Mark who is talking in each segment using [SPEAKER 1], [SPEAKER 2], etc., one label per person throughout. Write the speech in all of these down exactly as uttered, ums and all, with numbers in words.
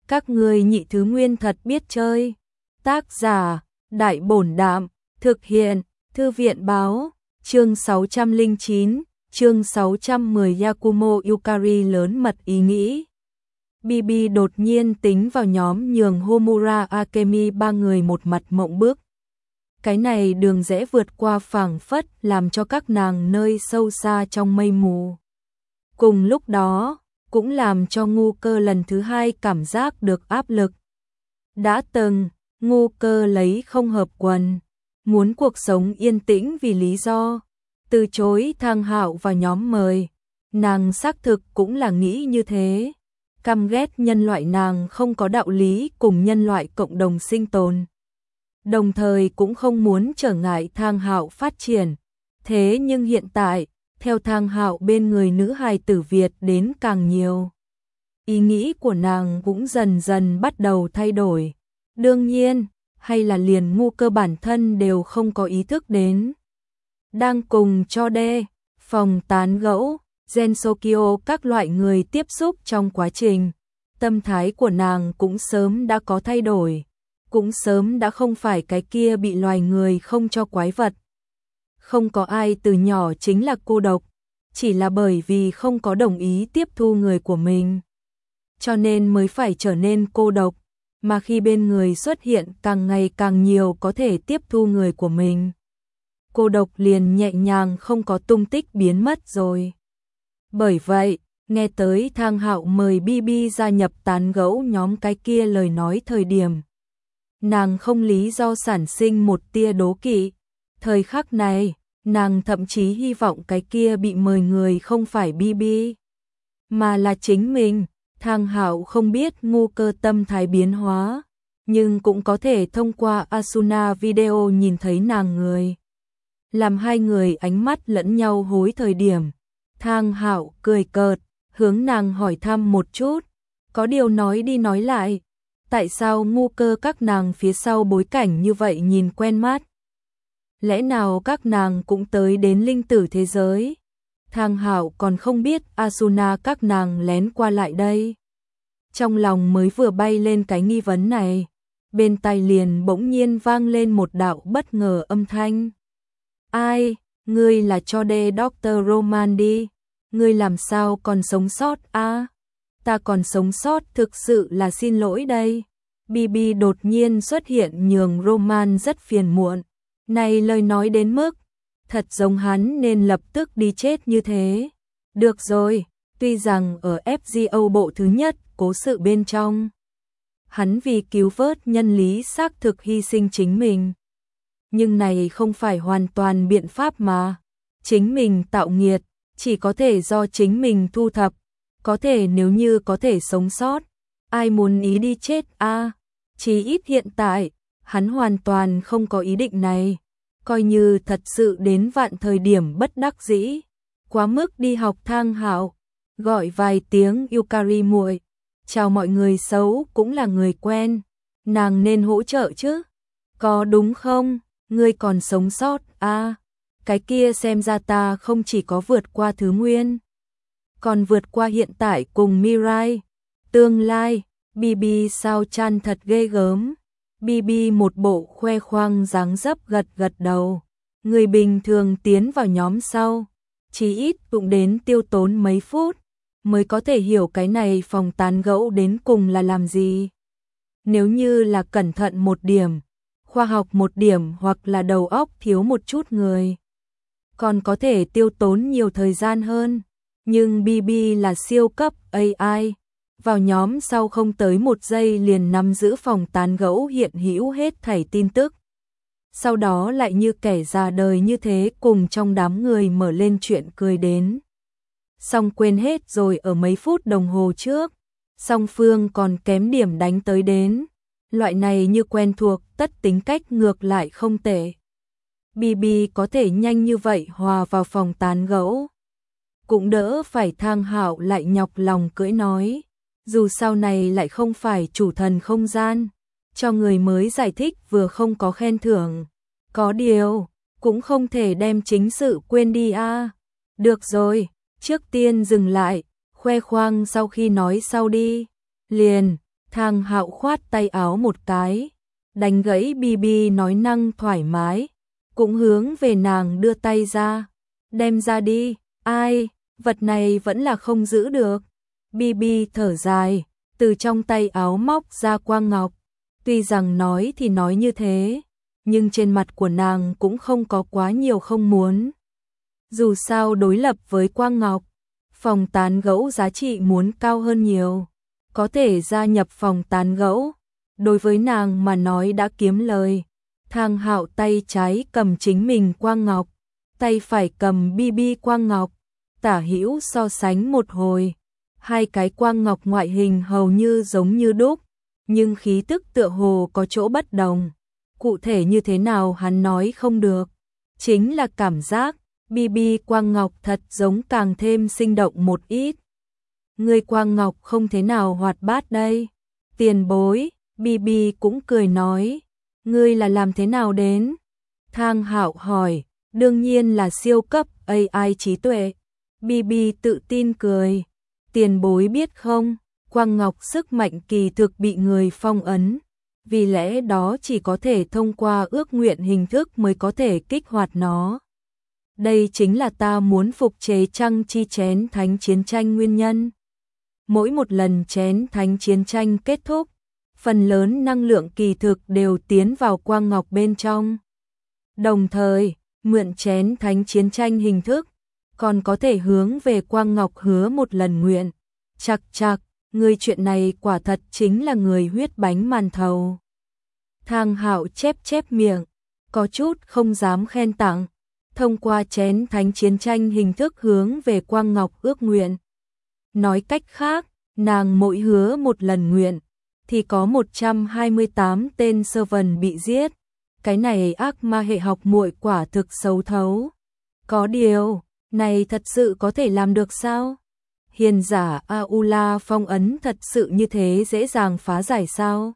[SPEAKER 1] Các ngươi nhị thứ nguyên thật biết chơi. Tác giả, Đại Bổn Đạm, thực hiện, Thư viện Báo, chương sáu trăm lẻ chín, chương sáu trăm mười Yakumo Yukari lớn mật ý nghĩ. bê bê đột nhiên tính vào nhóm nhường Homura Akemi ba người một mặt mộng bước. Cái này đường rẽ vượt qua phảng phất làm cho các nàng nơi sâu xa trong mây mù. Cùng lúc đó, cũng làm cho Ngu Cơ lần thứ hai cảm giác được áp lực. Đã từng, Ngu Cơ lấy không hợp quần, muốn cuộc sống yên tĩnh vì lý do từ chối Thang Hạo vào nhóm mời. Nàng xác thực cũng là nghĩ như thế. Căm ghét nhân loại nàng không có đạo lý cùng nhân loại cộng đồng sinh tồn. Đồng thời cũng không muốn trở ngại Thang Hạo phát triển. Thế nhưng hiện tại, theo Thang Hạo bên người nữ hài tử Việt đến càng nhiều, ý nghĩ của nàng cũng dần dần bắt đầu thay đổi. Đương nhiên, hay là liền Ngu Cơ bản thân đều không có ý thức đến. Đang cùng cho đe, phòng tán gẫu, Gensokyo các loại người tiếp xúc trong quá trình, tâm thái của nàng cũng sớm đã có thay đổi, cũng sớm đã không phải cái kia bị loài người không cho quái vật. Không có ai từ nhỏ chính là cô độc, chỉ là bởi vì không có đồng ý tiếp thu người của mình, cho nên mới phải trở nên cô độc, mà khi bên người xuất hiện càng ngày càng nhiều có thể tiếp thu người của mình, cô độc liền nhẹ nhàng không có tung tích biến mất rồi. Bởi vậy, nghe tới Thang Hạo mời bê bê gia nhập tán gẫu nhóm cái kia lời nói thời điểm, nàng không lý do sản sinh một tia đố kỵ. Thời khắc này, nàng thậm chí hy vọng cái kia bị mời người không phải bê bê, mà là chính mình. Thang Hạo không biết Ngu Cơ tâm thái biến hóa, nhưng cũng có thể thông qua Asuna video nhìn thấy nàng người. Làm hai người ánh mắt lẫn nhau hối thời điểm, Thang Hạo cười cợt, hướng nàng hỏi thăm một chút, có điều nói đi nói lại, tại sao Ngu Cơ các nàng phía sau bối cảnh như vậy nhìn quen mắt? Lẽ nào các nàng cũng tới đến linh tử thế giới? Thang Hạo còn không biết Asuna các nàng lén qua lại đây. Trong lòng mới vừa bay lên cái nghi vấn này, bên tai liền bỗng nhiên vang lên một đạo bất ngờ âm thanh. Ai, ngươi là cho đê doctor Roman đi, ngươi làm sao còn sống sót a? À, ta còn sống sót thực sự là xin lỗi đây. bê bê đột nhiên xuất hiện nhường Roman rất phiền muộn. Này lời nói đến mức, thật giống hắn nên lập tức đi chết như thế. Được rồi, tuy rằng ở ép giê ô bộ thứ nhất, cố sự bên trong, hắn vì cứu vớt nhân lý xác thực hy sinh chính mình. Nhưng này không phải hoàn toàn biện pháp mà. Chính mình tạo nghiệt, chỉ có thể do chính mình thu thập. Có thể nếu như có thể sống sót, ai muốn ý đi chết a? À, chỉ ít hiện tại, hắn hoàn toàn không có ý định này. Coi như thật sự đến vạn thời điểm bất đắc dĩ, quá mức đi học Thang Hạo, gọi vài tiếng Yukari muội, chào mọi người xấu cũng là người quen, nàng nên hỗ trợ chứ, có đúng không? Ngươi còn sống sót à? Cái kia xem ra ta không chỉ có vượt qua thứ nguyên, còn vượt qua hiện tại cùng Mirai, tương lai. bê bê sao chan thật ghê gớm. bê bê một bộ khoe khoang dáng dấp gật gật đầu. Người bình thường tiến vào nhóm sau, chỉ ít cũng đến tiêu tốn mấy phút, mới có thể hiểu cái này phòng tán gẫu đến cùng là làm gì. Nếu như là cẩn thận một điểm, khoa học một điểm hoặc là đầu óc thiếu một chút người, còn có thể tiêu tốn nhiều thời gian hơn. Nhưng bê bê là siêu cấp a i, vào nhóm sau không tới một giây liền nắm giữ phòng tán gẫu hiện hữu hết thảy tin tức. Sau đó lại như kẻ già đời như thế cùng trong đám người mở lên chuyện cười đến. Xong quên hết rồi ở mấy phút đồng hồ trước, song phương còn kém điểm đánh tới đến. Loại này như quen thuộc, tất tính cách ngược lại không tệ. bê bê có thể nhanh như vậy hòa vào phòng tán gẫu, cũng đỡ phải Thang Hạo lại nhọc lòng cưỡi nói. Dù sau này lại không phải chủ thần không gian, cho người mới giải thích vừa không có khen thưởng. Có điều, cũng không thể đem chính sự quên đi a. À. Được rồi, trước tiên dừng lại, khoe khoang sau khi nói sau đi. Liền, Thang Hạo khoát tay áo một cái, đánh gãy Bi Bi nói năng thoải mái, cũng hướng về nàng đưa tay ra, đem ra đi, ai, vật này vẫn là không giữ được. Bi Bi thở dài, từ trong tay áo móc ra quang ngọc, tuy rằng nói thì nói như thế, nhưng trên mặt của nàng cũng không có quá nhiều không muốn. Dù sao đối lập với quang ngọc, phòng tán gẫu giá trị muốn cao hơn nhiều, có thể gia nhập phòng tán gẫu, đối với nàng mà nói đã kiếm lời. Thang Hạo tay trái cầm chính mình quang ngọc, tay phải cầm Bi Bi quang ngọc, tả hữu so sánh một hồi, hai cái quang ngọc ngoại hình hầu như giống như đúc, nhưng khí tức tựa hồ có chỗ bất đồng. Cụ thể như thế nào hắn nói không được, chính là cảm giác Bi Bi quang ngọc thật giống càng thêm sinh động một ít. Người quang ngọc không thế nào hoạt bát đây. Tiền bối, Bi Bi cũng cười nói, ngươi là làm thế nào đến? Thang Hạo hỏi, đương nhiên là siêu cấp a i trí tuệ. Bi Bi tự tin cười, tiền bối biết không, quang ngọc sức mạnh kỳ thực bị người phong ấn, vì lẽ đó chỉ có thể thông qua ước nguyện hình thức mới có thể kích hoạt nó. Đây chính là ta muốn phục chế Trăng Chi chén thánh chiến tranh nguyên nhân. Mỗi một lần chén thánh chiến tranh kết thúc, phần lớn năng lượng kỳ thực đều tiến vào quang ngọc bên trong. Đồng thời, mượn chén thánh chiến tranh hình thức, còn có thể hướng về quang ngọc hứa một lần nguyện. Chặt chặt, người chuyện này quả thật chính là người huyết bánh màn thầu. Thang Hạo chép chép miệng, có chút không dám khen tặng, thông qua chén thánh chiến tranh hình thức hướng về quang ngọc ước nguyện. Nói cách khác, nàng mỗi hứa một lần nguyện, thì có một trăm hai mươi tám tên servant bị giết. Cái này ác ma hệ học muội quả thực xấu thấu. Có điều, này thật sự có thể làm được sao? Hiền giả Aula phong ấn thật sự như thế dễ dàng phá giải sao?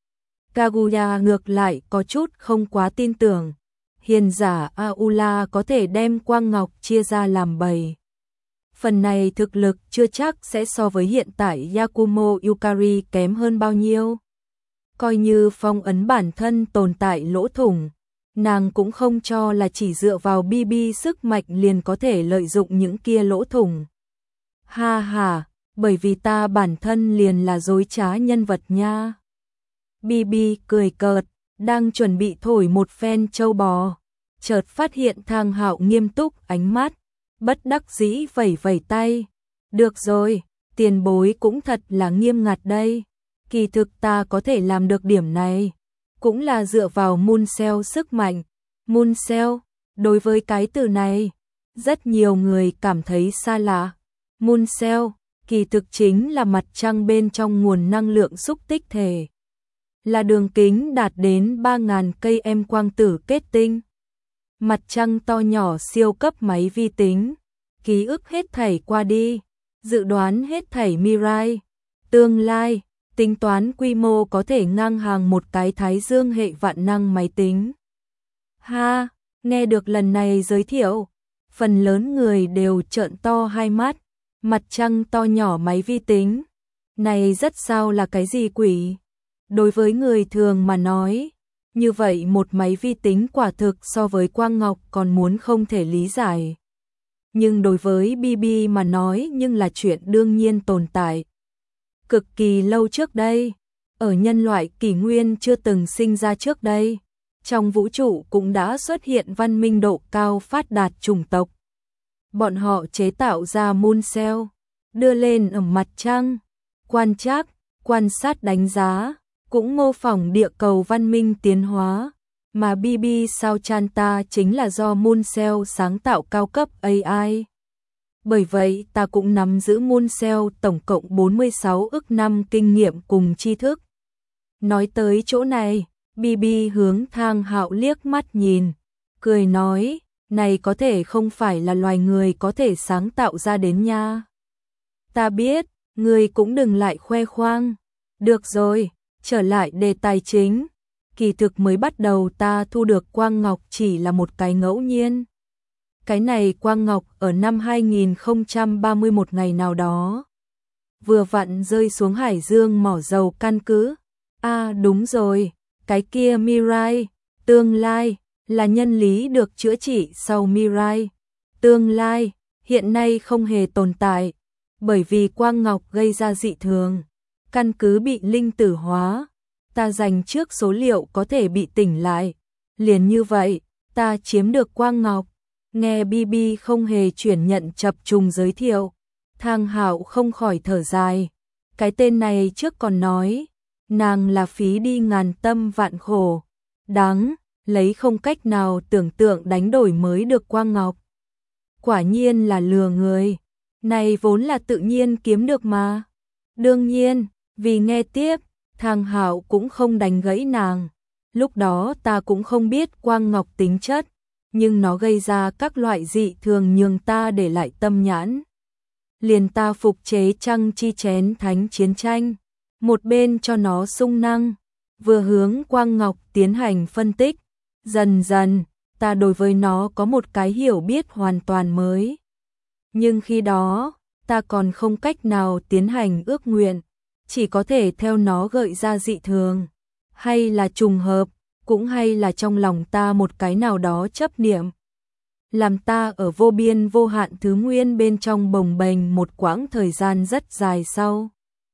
[SPEAKER 1] Kaguya ngược lại có chút không quá tin tưởng. Hiền giả Aula có thể đem quang ngọc chia ra làm bảy. Phần này thực lực chưa chắc sẽ so với hiện tại Yakumo Yukari kém hơn bao nhiêu. Coi như phong ấn bản thân tồn tại lỗ thủng, nàng cũng không cho là chỉ dựa vào Bi Bi sức mạnh liền có thể lợi dụng những kia lỗ thủng. Ha ha, bởi vì ta bản thân liền là dối trá nhân vật nha. Bi Bi cười cợt, đang chuẩn bị thổi một phen châu bò, chợt phát hiện Thang Hạo nghiêm túc ánh mắt, bất đắc dĩ vẩy vẩy tay. Được rồi, tiền bối cũng thật là nghiêm ngặt đây. Kỳ thực ta có thể làm được điểm này, cũng là dựa vào Moon Cell sức mạnh. Moon Cell, đối với cái từ này, rất nhiều người cảm thấy xa lạ. Moon Cell, kỳ thực chính là mặt trăng bên trong nguồn năng lượng xúc tích thể. Là đường kính đạt đến ba nghìn cây em quang tử kết tinh. Mặt trăng to nhỏ siêu cấp máy vi tính, ký ức hết thảy qua đi, dự đoán hết thảy Mirai, tương lai, tính toán quy mô có thể ngang hàng một cái thái dương hệ vạn năng máy tính. Ha, nghe được lần này giới thiệu, phần lớn người đều trợn to hai mắt, mặt trăng to nhỏ máy vi tính, này rất sao là cái gì quỷ? Đối với người thường mà nói, như vậy một máy vi tính quả thực so với quang ngọc còn muốn không thể lý giải. Nhưng đối với Bi Bi mà nói nhưng là chuyện đương nhiên tồn tại. Cực kỳ lâu trước đây, ở nhân loại kỷ nguyên chưa từng sinh ra trước đây, trong vũ trụ cũng đã xuất hiện văn minh độ cao phát đạt chủng tộc. Bọn họ chế tạo ra Moon Cell, đưa lên ở mặt trăng, quan trắc, quan sát đánh giá, cũng mô phỏng địa cầu văn minh tiến hóa, mà Bi Bi sao Chanta chính là do Moon Cell sáng tạo cao cấp a i. Bởi vậy ta cũng nắm giữ Moon Cell tổng cộng bốn mươi sáu ức năm kinh nghiệm cùng tri thức. Nói tới chỗ này, Bi Bi hướng Thang Hạo liếc mắt nhìn, cười nói, này có thể không phải là loài người có thể sáng tạo ra đến nha. Ta biết, người cũng đừng lại khoe khoang. Được rồi, trở lại đề tài chính. Kỳ thực mới bắt đầu ta thu được quang ngọc chỉ là một cái ngẫu nhiên. Cái này quang ngọc ở năm hai nghìn không trăm ba mươi mốt ngày nào đó. vừa vặn rơi xuống hải dương mỏ dầu căn cứ. À đúng rồi, cái kia Mirai, tương lai, là nhân lý được chữa trị sau Mirai. Tương lai, hiện nay không hề tồn tại, bởi vì quang ngọc gây ra dị thường, căn cứ bị linh tử hóa. Ta dành trước số liệu có thể bị tỉnh lại. Liền như vậy, ta chiếm được quang ngọc. Nghe bê bê không hề chuyển nhận chập trùng giới thiệu, Thang Hạo không khỏi thở dài. Cái tên này trước còn nói, nàng là phí đi ngàn tâm vạn khổ. Đáng, lấy không cách nào tưởng tượng đánh đổi mới được quang ngọc. Quả nhiên là lừa người. Này vốn là tự nhiên kiếm được mà. Đương nhiên, vì nghe tiếp, Thang Hạo cũng không đánh gãy nàng. Lúc đó ta cũng không biết quang ngọc tính chất, nhưng nó gây ra các loại dị thường nhường ta để lại tâm nhãn. Liền ta phục chế trăng chi chén thánh chiến tranh, một bên cho nó sung năng, vừa hướng quang ngọc tiến hành phân tích. Dần dần, ta đối với nó có một cái hiểu biết hoàn toàn mới. Nhưng khi đó, ta còn không cách nào tiến hành ước nguyện, chỉ có thể theo nó gợi ra dị thường, hay là trùng hợp, cũng hay là trong lòng ta một cái nào đó chấp niệm, làm ta ở vô biên vô hạn thứ nguyên bên trong bồng bềnh một quãng thời gian rất dài sau.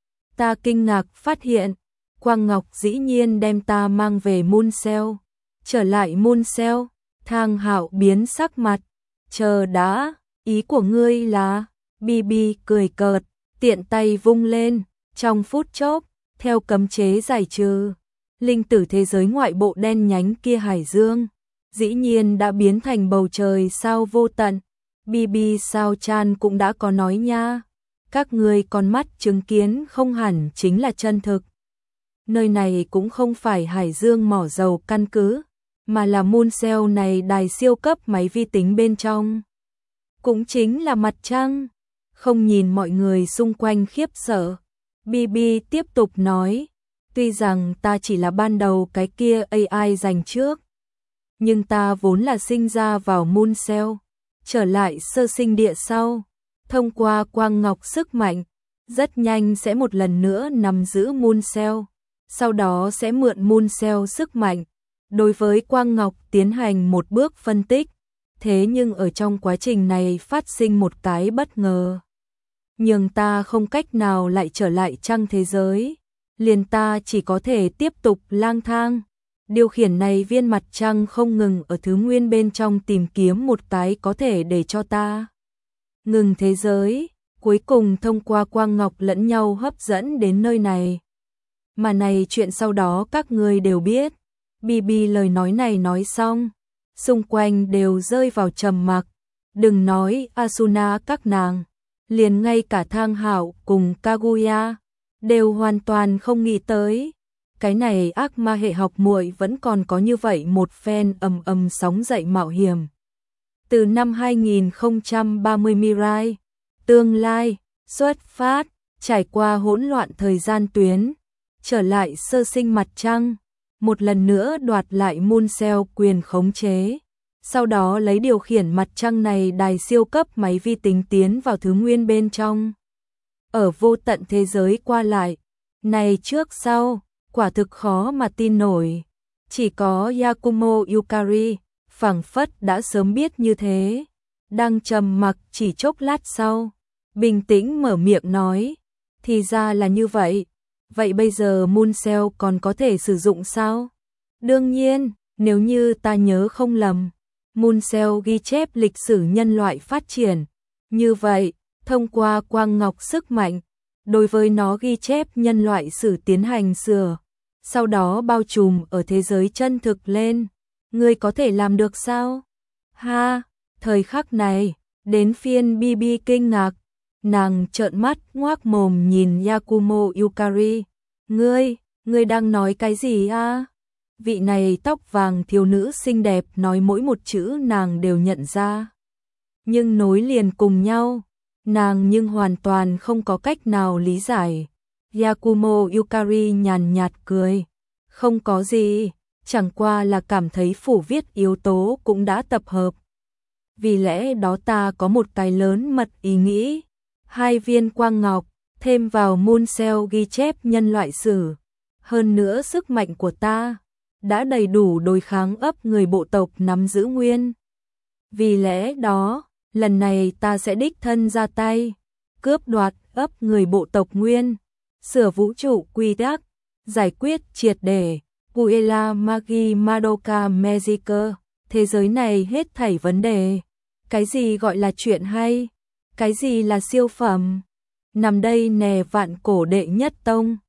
[SPEAKER 1] Ta kinh ngạc phát hiện, quang ngọc dĩ nhiên đem ta mang về Moon Cell. Trở lại Moon Cell, Thang Hạo biến sắc mặt. Chờ đã, ý của ngươi là... bê bê cười cợt, tiện tay vung lên, trong phút chốc, theo cấm chế giải trừ, linh tử thế giới ngoại bộ đen nhánh kia hải dương, dĩ nhiên đã biến thành bầu trời sao vô tận. bê bê sao chan cũng đã có nói nha, các ngươi con mắt chứng kiến không hẳn chính là chân thực. Nơi này cũng không phải hải dương mỏ dầu căn cứ, mà là Moon Cell này đài siêu cấp máy vi tính bên trong. Cũng chính là mặt trăng. Không nhìn mọi người xung quanh khiếp sợ, bê bê tiếp tục nói, tuy rằng ta chỉ là ban đầu cái kia a i dành trước, nhưng ta vốn là sinh ra vào Moon Cell, trở lại sơ sinh địa sau, thông qua quang ngọc sức mạnh, rất nhanh sẽ một lần nữa nắm giữ Moon Cell, sau đó sẽ mượn Moon Cell sức mạnh, đối với quang ngọc tiến hành một bước phân tích. Thế nhưng ở trong quá trình này phát sinh một cái bất ngờ, nhưng ta không cách nào lại trở lại trăng thế giới, liền ta chỉ có thể tiếp tục lang thang. Điều khiển này viên mặt trăng không ngừng ở thứ nguyên bên trong tìm kiếm một cái có thể để cho ta ngừng thế giới, cuối cùng thông qua quang ngọc lẫn nhau hấp dẫn đến nơi này. Mà này chuyện sau đó các ngươi đều biết. bê bê lời nói này nói xong, xung quanh đều rơi vào trầm mặc, đừng nói Asuna các nàng, liền ngay cả Thang Hạo cùng Kaguya đều hoàn toàn không nghĩ tới, cái này ác ma hệ học muội vẫn còn có như vậy một phen ầm ầm sóng dậy mạo hiểm. Từ năm hai nghìn không trăm ba mươi Mirai, tương lai, xuất phát, trải qua hỗn loạn thời gian tuyến, trở lại sơ sinh mặt trăng, một lần nữa đoạt lại Moon Cell quyền khống chế. Sau đó lấy điều khiển mặt trăng này đài siêu cấp máy vi tính tiến vào thứ nguyên bên trong. Ở vô tận thế giới qua lại, này trước sau, quả thực khó mà tin nổi. Chỉ có Yakumo Yukari, phảng phất đã sớm biết như thế. Đang trầm mặc chỉ chốc lát sau, bình tĩnh mở miệng nói, thì ra là như vậy. Vậy bây giờ Moon Cell còn có thể sử dụng sao? Đương nhiên, nếu như ta nhớ không lầm, Moon Cell ghi chép lịch sử nhân loại phát triển. Như vậy, thông qua quang ngọc sức mạnh, đối với nó ghi chép nhân loại sử tiến hành sửa, sau đó bao trùm ở thế giới chân thực lên. Ngươi có thể làm được sao? Ha, thời khắc này, đến phiên bê bê kinh ngạc, nàng trợn mắt ngoác mồm nhìn Yakumo Yukari. Ngươi, ngươi đang nói cái gì a? Vị này tóc vàng thiếu nữ xinh đẹp nói mỗi một chữ nàng đều nhận ra. Nhưng nối liền cùng nhau, nàng nhưng hoàn toàn không có cách nào lý giải. Yakumo Yukari nhàn nhạt cười. Không có gì, chẳng qua là cảm thấy phủ viết yếu tố cũng đã tập hợp. Vì lẽ đó ta có một cái lớn mật ý nghĩ. Hai viên quang ngọc, thêm vào môn cell ghi chép nhân loại sử. Hơn nữa sức mạnh của ta đã đầy đủ đối kháng ấp người bộ tộc nắm giữ nguyên. Vì lẽ đó, lần này ta sẽ đích thân ra tay, cướp đoạt ấp người bộ tộc nguyên, sửa vũ trụ quy tắc, giải quyết triệt để Guerilla Magi Madoka Magica, thế giới này hết thảy vấn đề. Cái gì gọi là chuyện hay? Cái gì là siêu phẩm? Nằm đây nè vạn cổ đệ nhất tông.